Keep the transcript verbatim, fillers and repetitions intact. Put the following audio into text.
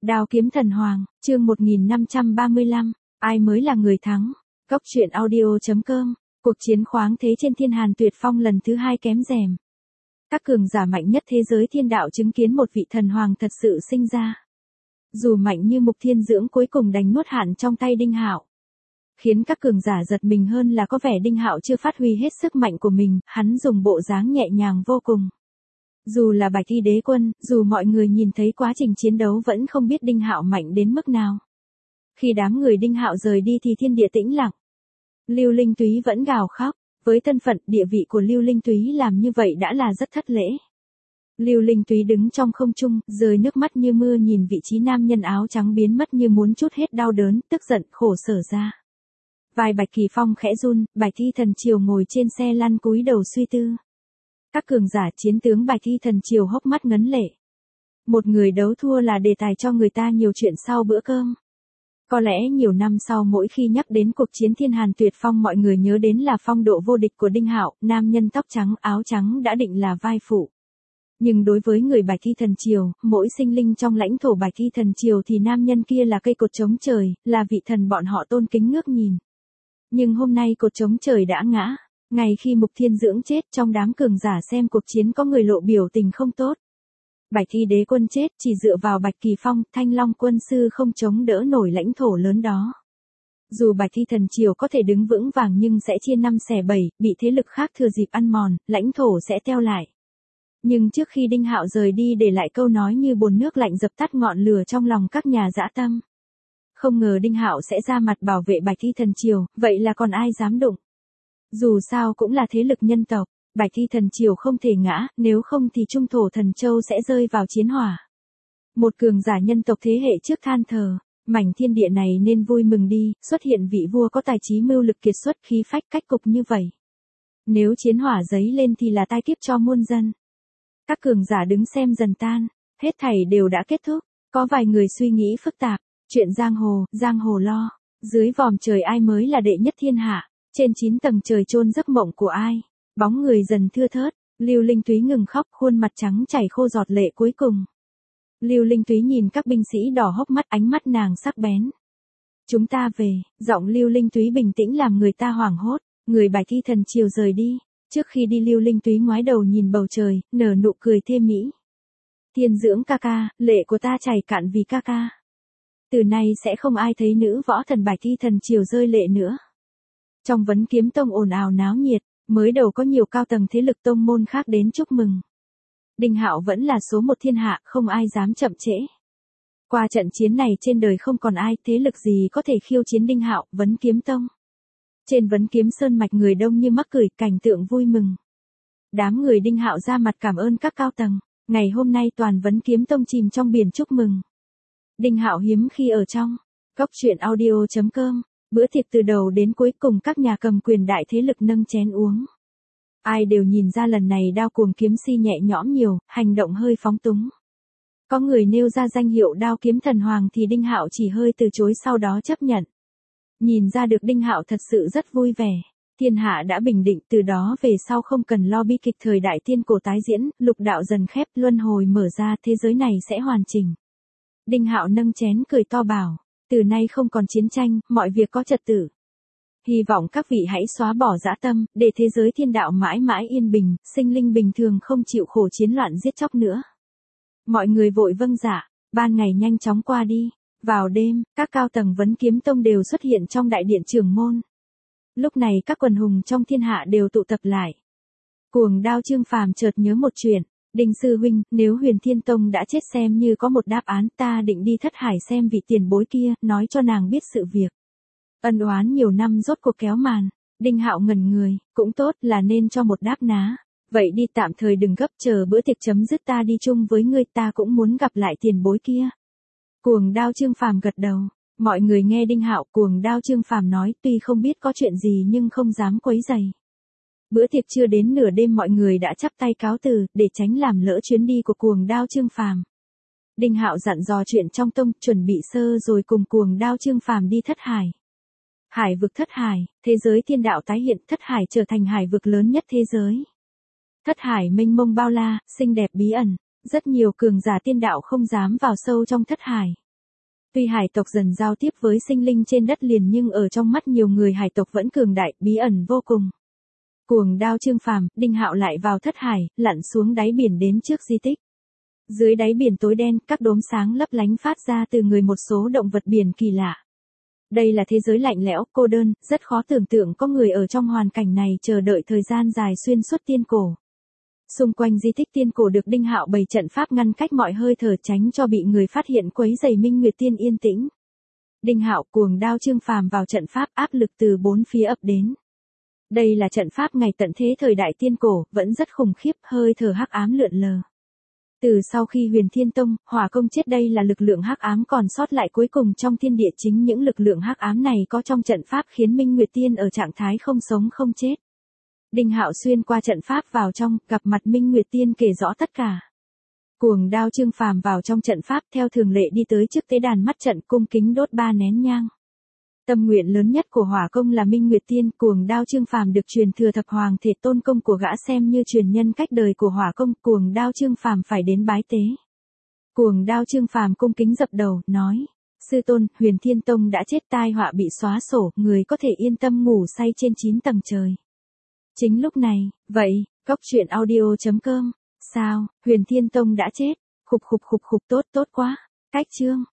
Đao kiếm thần hoàng, chương một nghìn năm trăm ba mươi lăm, ai mới là người thắng? Cốc truyện audio.com, cuộc chiến khoáng thế trên thiên hàn tuyệt phong lần thứ hai kém rèm. Các cường giả mạnh nhất thế giới thiên đạo chứng kiến một vị thần hoàng thật sự sinh ra. Dù mạnh như Mục Thiên Dưỡng cuối cùng đành nuốt hạn trong tay Đinh Hạo. Khiến các cường giả giật mình hơn là có vẻ Đinh Hạo chưa phát huy hết sức mạnh của mình, hắn dùng bộ dáng nhẹ nhàng vô cùng. Dù là Bạch Thi Đế Quân, dù mọi người nhìn thấy quá trình chiến đấu vẫn không biết Đinh Hạo mạnh đến mức nào. Khi đám người Đinh Hạo rời đi thì thiên địa tĩnh lặng. Lưu Linh Túy vẫn gào khóc, với thân phận địa vị của Lưu Linh Túy làm như vậy đã là rất thất lễ. Lưu Linh Túy đứng trong không trung, rơi nước mắt như mưa nhìn vị trí nam nhân áo trắng biến mất như muốn trút hết đau đớn, tức giận, khổ sở ra. Vai Bạch Kỳ Phong khẽ run, Bạch Thi Thần Triều ngồi trên xe lăn cúi đầu suy tư. Các cường giả chiến tướng Bạch Thi Thần Triều hốc mắt ngấn lệ. Một người đấu thua là đề tài cho người ta nhiều chuyện sau bữa cơm. Có lẽ nhiều năm sau mỗi khi nhắc đến cuộc chiến thiên hàn tuyệt phong mọi người nhớ đến là phong độ vô địch của Đinh Hạo, nam nhân tóc trắng áo trắng đã định là vai phụ. Nhưng đối với người Bạch Thi Thần Triều, mỗi sinh linh trong lãnh thổ Bạch Thi Thần Triều thì nam nhân kia là cây cột chống trời, là vị thần bọn họ tôn kính ngước nhìn. Nhưng hôm nay cột chống trời đã ngã. Ngày khi Mục Thiên Dưỡng chết trong đám cường giả xem cuộc chiến có người lộ biểu tình không tốt. Bạch Thi Đế Quân chết chỉ dựa vào Bạch Kỳ Phong, Thanh Long Quân Sư không chống đỡ nổi lãnh thổ lớn đó. Dù Bạch Thi Thần Triều có thể đứng vững vàng nhưng sẽ chia năm xẻ bảy, bị thế lực khác thừa dịp ăn mòn, lãnh thổ sẽ teo lại. Nhưng trước khi Đinh Hạo rời đi để lại câu nói như bồn nước lạnh dập tắt ngọn lửa trong lòng các nhà dã tâm. Không ngờ Đinh Hạo sẽ ra mặt bảo vệ Bạch Thi Thần Triều, vậy là còn ai dám đụng. Dù sao cũng là thế lực nhân tộc, Bạch Thi Thần Triều không thể ngã, nếu không thì Trung Thổ Thần Châu sẽ rơi vào chiến hỏa. Một cường giả nhân tộc thế hệ trước than thờ, mảnh thiên địa này nên vui mừng đi, xuất hiện vị vua có tài trí mưu lực kiệt xuất khí phách cách cục như vậy. Nếu chiến hỏa giấy lên thì là tai kiếp cho muôn dân. Các cường giả đứng xem dần tan, hết thảy đều đã kết thúc, có vài người suy nghĩ phức tạp, chuyện giang hồ, giang hồ lo, dưới vòm trời ai mới là đệ nhất thiên hạ. Trên chín tầng trời chôn giấc mộng của ai? Bóng người dần thưa thớt, Lưu Linh Túy ngừng khóc, khuôn mặt trắng chảy khô giọt lệ cuối cùng. Lưu Linh Túy nhìn các binh sĩ đỏ hốc mắt, ánh mắt nàng sắc bén. Chúng ta về, giọng Lưu Linh Túy bình tĩnh làm người ta hoảng hốt, người Bạch Thi Thần Triều rời đi. Trước khi đi Lưu Linh Túy ngoái đầu nhìn bầu trời, nở nụ cười thê mỹ. Thiên Dưỡng ca ca, lệ của ta chảy cạn vì ca ca. Từ nay sẽ không ai thấy nữ võ thần Bạch Thi Thần Triều rơi lệ nữa. Trong Vấn Kiếm Tông ồn ào náo nhiệt, mới đầu có nhiều cao tầng thế lực tông môn khác đến chúc mừng. Đinh Hạo vẫn là số một thiên hạ, không ai dám chậm trễ. Qua trận chiến này trên đời không còn ai, thế lực gì có thể khiêu chiến Đinh Hạo, Vấn Kiếm Tông. Trên Vấn Kiếm Sơn mạch người đông như mắc cười, cảnh tượng vui mừng. Đám người Đinh Hạo ra mặt cảm ơn các cao tầng, ngày hôm nay toàn Vấn Kiếm Tông chìm trong biển chúc mừng. Đinh Hạo hiếm khi ở trong Cốc truyện audio.com. Bữa tiệc từ đầu đến cuối cùng các nhà cầm quyền đại thế lực nâng chén uống. Ai đều nhìn ra lần này Đao Cuồng Kiếm Si nhẹ nhõm nhiều, hành động hơi phóng túng. Có người nêu ra danh hiệu Đao Kiếm Thần Hoàng thì Đinh Hạo chỉ hơi từ chối sau đó chấp nhận. Nhìn ra được Đinh Hạo thật sự rất vui vẻ. Thiên hạ đã bình định, từ đó về sau không cần lo bi kịch thời đại tiên cổ tái diễn, lục đạo dần khép, luân hồi mở ra, thế giới này sẽ hoàn chỉnh. Đinh Hạo nâng chén cười to bảo. Từ nay không còn chiến tranh, mọi việc có trật tự. Hy vọng các vị hãy xóa bỏ dã tâm, để thế giới thiên đạo mãi mãi yên bình, sinh linh bình thường không chịu khổ chiến loạn giết chóc nữa. Mọi người vội vâng dạ, ban ngày nhanh chóng qua đi. Vào đêm, các cao tầng Vấn Kiếm Tông đều xuất hiện trong đại điện trưởng môn. Lúc này các quần hùng trong thiên hạ đều tụ tập lại. Cuồng Đao Trương Phàm chợt nhớ một chuyện. Đinh sư huynh, nếu Huyền Thiên Tông đã chết xem như có một đáp án, ta định đi Thất Hải xem vị tiền bối kia, nói cho nàng biết sự việc. Ân oán nhiều năm rốt cuộc kéo màn. Đinh Hạo ngẩn người, cũng tốt là nên cho một đáp ná. Vậy đi tạm thời đừng gấp, chờ bữa tiệc chấm dứt ta đi chung với ngươi, ta cũng muốn gặp lại tiền bối kia. Cuồng Đao Trương Phàm gật đầu. Mọi người nghe Đinh Hạo Cuồng Đao Trương Phàm nói tuy không biết có chuyện gì nhưng không dám quấy rầy. Bữa tiệc chưa đến nửa đêm mọi người đã chắp tay cáo từ, để tránh làm lỡ chuyến đi của Cuồng Đao Trương Phàm. Đinh Hạo dặn dò chuyện trong tông, chuẩn bị sơ rồi cùng Cuồng Đao Trương Phàm đi Thất Hải. Hải vực Thất Hải, thế giới thiên đạo tái hiện, Thất Hải trở thành hải vực lớn nhất thế giới. Thất Hải mênh mông bao la, xinh đẹp bí ẩn, rất nhiều cường giả tiên đạo không dám vào sâu trong Thất Hải. Tuy hải tộc dần giao tiếp với sinh linh trên đất liền nhưng ở trong mắt nhiều người hải tộc vẫn cường đại, bí ẩn vô cùng. Cuồng đao Trương Phàm, Đinh Hạo lại vào thất hải, lặn xuống đáy biển đến trước di tích. Dưới đáy biển tối đen, các đốm sáng lấp lánh phát ra từ người một số động vật biển kỳ lạ. Đây là thế giới lạnh lẽo, cô đơn, rất khó tưởng tượng có người ở trong hoàn cảnh này chờ đợi thời gian dài xuyên suốt tiên cổ. Xung quanh di tích tiên cổ được Đinh Hạo bày trận pháp ngăn cách mọi hơi thở tránh cho bị người phát hiện quấy rầy Minh Nguyệt Tiên yên tĩnh. Đinh Hạo cuồng đao Trương Phàm vào trận pháp, áp lực từ bốn phía ập đến. Đây là trận pháp ngày tận thế thời đại tiên cổ, vẫn rất khủng khiếp, hơi thở hắc ám lượn lờ. Từ sau khi Huyền Thiên Tông, Hỏa Công chết, đây là lực lượng hắc ám còn sót lại cuối cùng trong thiên địa, chính những lực lượng hắc ám này có trong trận pháp khiến Minh Nguyệt Tiên ở trạng thái không sống không chết. Đinh Hạo xuyên qua trận pháp vào trong, gặp mặt Minh Nguyệt Tiên kể rõ tất cả. Cuồng đao Trương Phàm vào trong trận pháp theo thường lệ đi tới trước tế đàn mắt trận cung kính đốt ba nén nhang. Tâm nguyện lớn nhất của Hỏa Công là Minh Nguyệt Tiên, cuồng đao Trương Phàm được truyền thừa thập hoàng thể tôn công của gã xem như truyền nhân cách đời của Hỏa Công, cuồng đao Trương Phàm phải đến bái tế. Cuồng đao Trương Phàm cung kính dập đầu, nói: "Sư tôn, Huyền Thiên Tông đã chết, tai họa bị xóa sổ, người có thể yên tâm ngủ say trên chín tầng trời." Chính lúc này, vậy, Cốc truyện audio chấm com, sao, Huyền Thiên Tông đã chết, khục khục khục khục, tốt tốt quá, cách chương.